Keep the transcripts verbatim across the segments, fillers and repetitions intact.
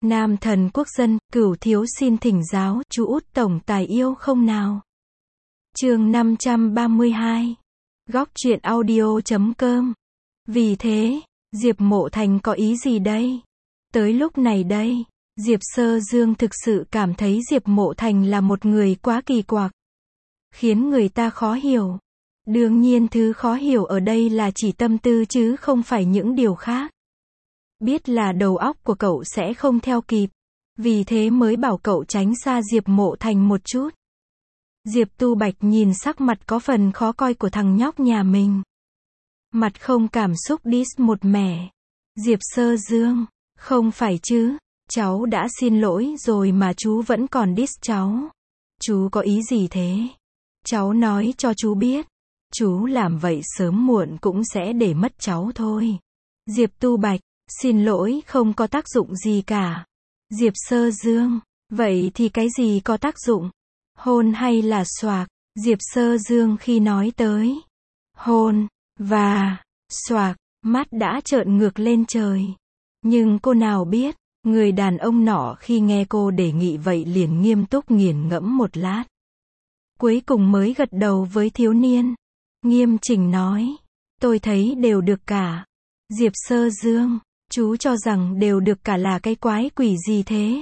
Nam thần quốc dân, Cửu thiếu xin thỉnh giáo, chú út tổng tài yêu không nào? Chương năm trăm ba mươi hai. Góc truyện audio chấm com. Vì thế, Diệp Mộ Thành có ý gì đây? Tới lúc này đây, Diệp Sơ Dương thực sự cảm thấy Diệp Mộ Thành là một người quá kỳ quặc, khiến người ta khó hiểu. Đương nhiên thứ khó hiểu ở đây là chỉ tâm tư chứ không phải những điều khác. Biết là đầu óc của cậu sẽ không theo kịp, vì thế mới bảo cậu tránh xa Diệp Mộ Thành một chút. Diệp Tu Bạch nhìn sắc mặt có phần khó coi của thằng nhóc nhà mình. Mặt không cảm xúc diss một mẻ. Diệp Sơ Dương, không phải chứ, cháu đã xin lỗi rồi mà chú vẫn còn diss cháu. Chú có ý gì thế? Cháu nói cho chú biết, chú làm vậy sớm muộn cũng sẽ để mất cháu thôi. Diệp Tu Bạch, xin lỗi không có tác dụng gì cả. Diệp Sơ Dương, vậy thì cái gì có tác dụng? Hôn hay là xoạc? Diệp Sơ Dương khi nói tới hôn và xoạc, mắt đã trợn ngược lên trời. Nhưng cô nào biết, người đàn ông nọ khi nghe cô đề nghị vậy liền nghiêm túc nghiền ngẫm một lát. Cuối cùng mới gật đầu với thiếu niên. Nghiêm chỉnh nói, tôi thấy đều được cả. Diệp Sơ Dương, chú cho rằng đều được cả là cái quái quỷ gì thế?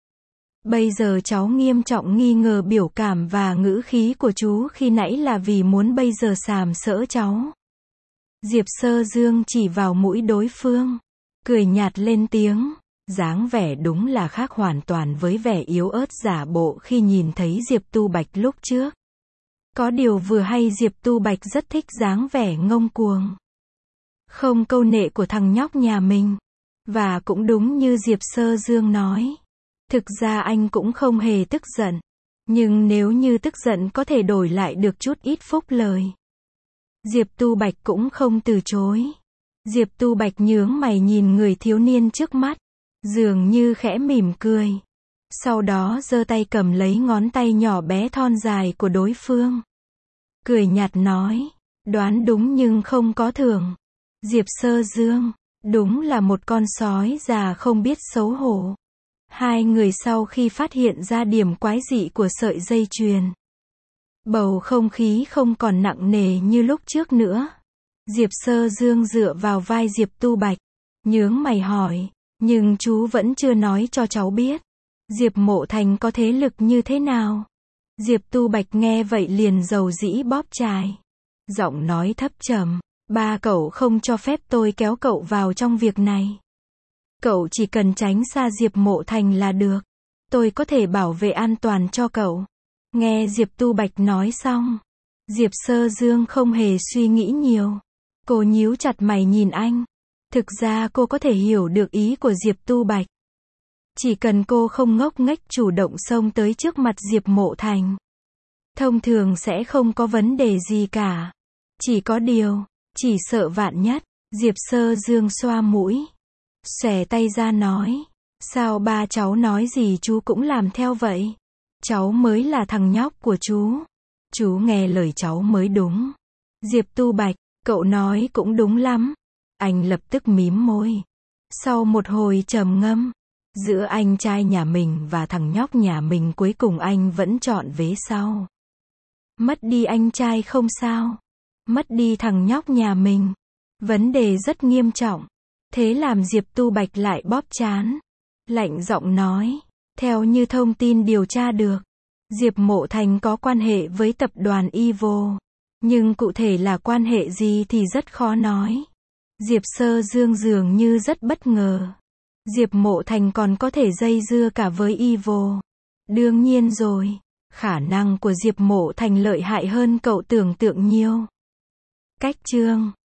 Bây giờ cháu nghiêm trọng nghi ngờ biểu cảm và ngữ khí của chú khi nãy là vì muốn bây giờ sàm sỡ cháu. Diệp Sơ Dương chỉ vào mũi đối phương, cười nhạt lên tiếng, dáng vẻ đúng là khác hoàn toàn với vẻ yếu ớt giả bộ khi nhìn thấy Diệp Tu Bạch lúc trước. Có điều vừa hay Diệp Tu Bạch rất thích dáng vẻ ngông cuồng, không câu nệ của thằng nhóc nhà mình. Và cũng đúng như Diệp Sơ Dương nói, thực ra anh cũng không hề tức giận. Nhưng nếu như tức giận có thể đổi lại được chút ít phúc lời, Diệp Tu Bạch cũng không từ chối. Diệp Tu Bạch nhướng mày nhìn người thiếu niên trước mắt, dường như khẽ mỉm cười. Sau đó giơ tay cầm lấy ngón tay nhỏ bé thon dài của đối phương. Cười nhạt nói, đoán đúng nhưng không có thưởng. Diệp Sơ Dương, đúng là một con sói già không biết xấu hổ. Hai người sau khi phát hiện ra điểm quái dị của sợi dây chuyền, bầu không khí không còn nặng nề như lúc trước nữa. Diệp Sơ Dương dựa vào vai Diệp Tu Bạch, nhướng mày hỏi, nhưng chú vẫn chưa nói cho cháu biết, Diệp Mộ Thành có thế lực như thế nào? Diệp Tu Bạch nghe vậy liền dầu dĩ bóp chài, giọng nói thấp trầm, ba cậu không cho phép tôi kéo cậu vào trong việc này. Cậu chỉ cần tránh xa Diệp Mộ Thành là được. Tôi có thể bảo vệ an toàn cho cậu. Nghe Diệp Tu Bạch nói xong, Diệp Sơ Dương không hề suy nghĩ nhiều. Cô nhíu chặt mày nhìn anh. Thực ra cô có thể hiểu được ý của Diệp Tu Bạch. Chỉ cần cô không ngốc nghếch chủ động xông tới trước mặt Diệp Mộ Thành, thông thường sẽ không có vấn đề gì cả. Chỉ có điều, chỉ sợ vạn nhất. Diệp Sơ Dương xoa mũi, xòe tay ra nói, sao ba cháu nói gì chú cũng làm theo vậy? Cháu mới là thằng nhóc của chú. Chú nghe lời cháu mới đúng. Diệp Tu Bạch, cậu nói cũng đúng lắm. Anh lập tức mím môi. Sau một hồi trầm ngâm, giữa anh trai nhà mình và thằng nhóc nhà mình cuối cùng anh vẫn chọn vế sau. Mất đi anh trai không sao, mất đi thằng nhóc nhà mình, vấn đề rất nghiêm trọng. Thế làm Diệp Tu Bạch lại bóp trán, lạnh giọng nói, theo như thông tin điều tra được, Diệp Mộ Thành có quan hệ với tập đoàn Evo, nhưng cụ thể là quan hệ gì thì rất khó nói. Diệp Sơ Dương dường như rất bất ngờ. Diệp Mộ Thành còn có thể dây dưa cả với Evo. Đương nhiên rồi, khả năng của Diệp Mộ Thành lợi hại hơn cậu tưởng tượng nhiều. Cách chương